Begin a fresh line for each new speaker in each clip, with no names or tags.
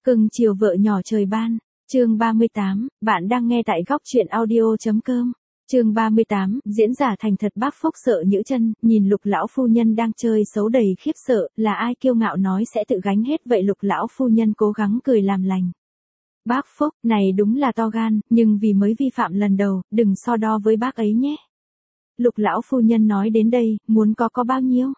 Cưng chiều vợ nhỏ trời ban. Chương 38, bạn đang nghe tại góc truyện audio.com. Chương 38, diễn giả thành thật bác Phúc sợ nhữ chân, nhìn Lục lão phu nhân đang chơi xấu đầy khiếp sợ, là ai kiêu ngạo nói sẽ tự gánh hết vậy. Lục lão phu nhân cố gắng cười làm lành. Bác Phúc, này đúng là to gan, nhưng vì mới vi phạm lần đầu, đừng so đo với bác ấy nhé. Lục lão phu nhân nói đến đây, muốn có bao nhiêu?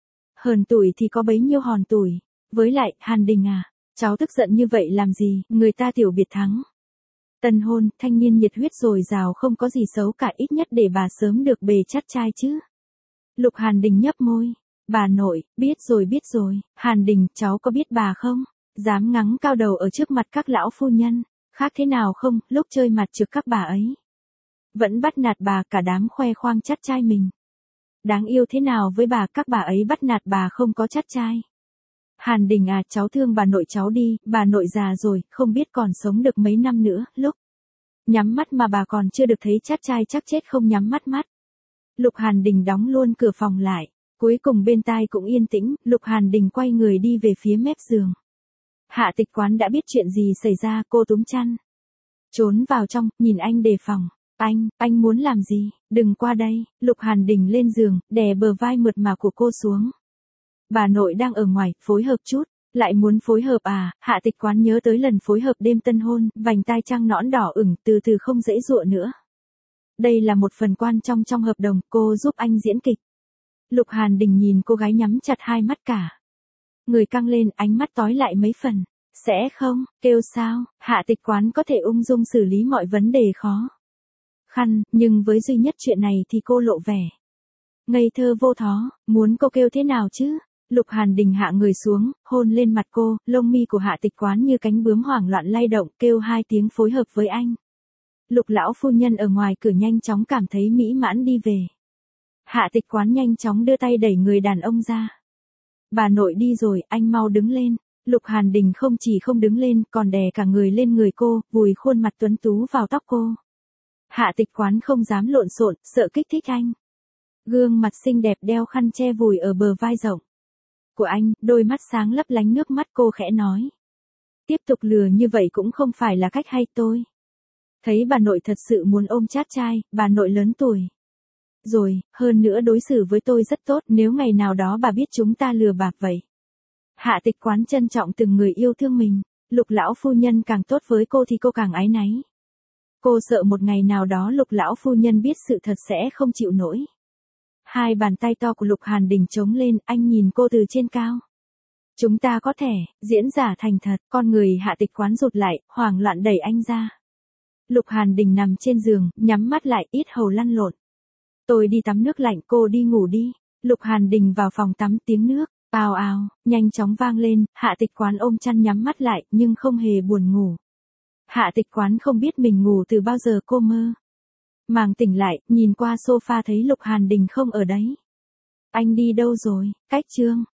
Hờn tuổi thì có bấy nhiêu hòn tuổi. Với lại, Hàn Đình à, cháu tức giận như vậy làm gì, người ta tiểu biệt thắng. Tân hôn, thanh niên nhiệt huyết dồi dào không có gì xấu cả, ít nhất để bà sớm được bề chắt trai chứ. Lục Hàn Đình nhấp môi. Bà nội, biết rồi. Hàn Đình, cháu có biết bà không? Dám ngắng cao đầu ở trước mặt các lão phu nhân. Khác thế nào không, lúc chơi mặt trực các bà ấy. Vẫn bắt nạt bà, cả đám khoe khoang chắt trai mình. Đáng yêu thế nào với bà, các bà ấy bắt nạt bà không có chắt trai. Hàn Đình à, cháu thương bà nội cháu đi, bà nội già rồi, không biết còn sống được mấy năm nữa, lúc nhắm mắt mà bà còn chưa được thấy chát trai chắc chết không nhắm mắt. Lục Hàn Đình đóng luôn cửa phòng lại, cuối cùng bên tai cũng yên tĩnh, Lục Hàn Đình quay người đi về phía mép giường. Hạ Tịch Quán đã biết chuyện gì xảy ra, cô túm chăn. Trốn vào trong, nhìn anh đề phòng. Anh muốn làm gì, đừng qua đây. Lục Hàn Đình lên giường, đè bờ vai mượt mà của cô xuống. Bà nội đang ở ngoài, phối hợp chút. Lại muốn phối hợp à? Hạ Tịch Quán nhớ tới lần phối hợp đêm tân hôn, vành tai trăng nõn đỏ ửng, từ từ không dễ dụa nữa. Đây là một phần quan trọng trong hợp đồng, cô giúp anh diễn kịch. Lục Hàn Đình nhìn cô gái nhắm chặt hai mắt cả. Người căng lên, ánh mắt tối lại mấy phần. Sẽ không, kêu sao? Hạ Tịch Quán có thể ung dung xử lý mọi vấn đề khó khăn, nhưng với duy nhất chuyện này thì cô lộ vẻ ngây thơ vô thó, muốn cô kêu thế nào chứ? Lục Hàn Đình hạ người xuống, hôn lên mặt cô, lông mi của Hạ Tịch Quán như cánh bướm hoảng loạn lay động, kêu hai tiếng phối hợp với anh. Lục lão phu nhân ở ngoài cửa nhanh chóng cảm thấy mỹ mãn đi về. Hạ Tịch Quán nhanh chóng đưa tay đẩy người đàn ông ra. Bà nội đi rồi, anh mau đứng lên. Lục Hàn Đình không chỉ không đứng lên, còn đè cả người lên người cô, vùi khuôn mặt tuấn tú vào tóc cô. Hạ Tịch Quán không dám lộn xộn, sợ kích thích anh. Gương mặt xinh đẹp đeo khăn che vùi ở bờ vai rộng của anh, đôi mắt sáng lấp lánh nước mắt, cô khẽ nói. Tiếp tục lừa như vậy cũng không phải là cách hay tôi. Thấy bà nội thật sự muốn ôm chát trai, bà nội lớn tuổi rồi, hơn nữa đối xử với tôi rất tốt, nếu ngày nào đó bà biết chúng ta lừa bạc vậy. Hạ Tịch Quán trân trọng từng người yêu thương mình, Lục lão phu nhân càng tốt với cô thì cô càng áy náy. Cô sợ một ngày nào đó Lục lão phu nhân biết sự thật sẽ không chịu nổi. Hai bàn tay to của Lục Hàn Đình trống lên, anh nhìn cô từ trên cao. Chúng ta có thể diễn giả thành thật, con người Hạ Tịch Quán rụt lại, hoảng loạn đẩy anh ra. Lục Hàn Đình nằm trên giường, nhắm mắt lại, ít hầu lăn lộn. Tôi đi tắm nước lạnh, cô đi ngủ đi. Lục Hàn Đình vào phòng tắm, tiếng nước ào ào nhanh chóng vang lên, Hạ Tịch Quán ôm chăn nhắm mắt lại, nhưng không hề buồn ngủ. Hạ Tịch Quán không biết mình ngủ từ bao giờ, cô mơ màng tỉnh lại, nhìn qua sofa thấy Lục Hàn Đình không ở đấy. Anh đi đâu rồi? Cách chương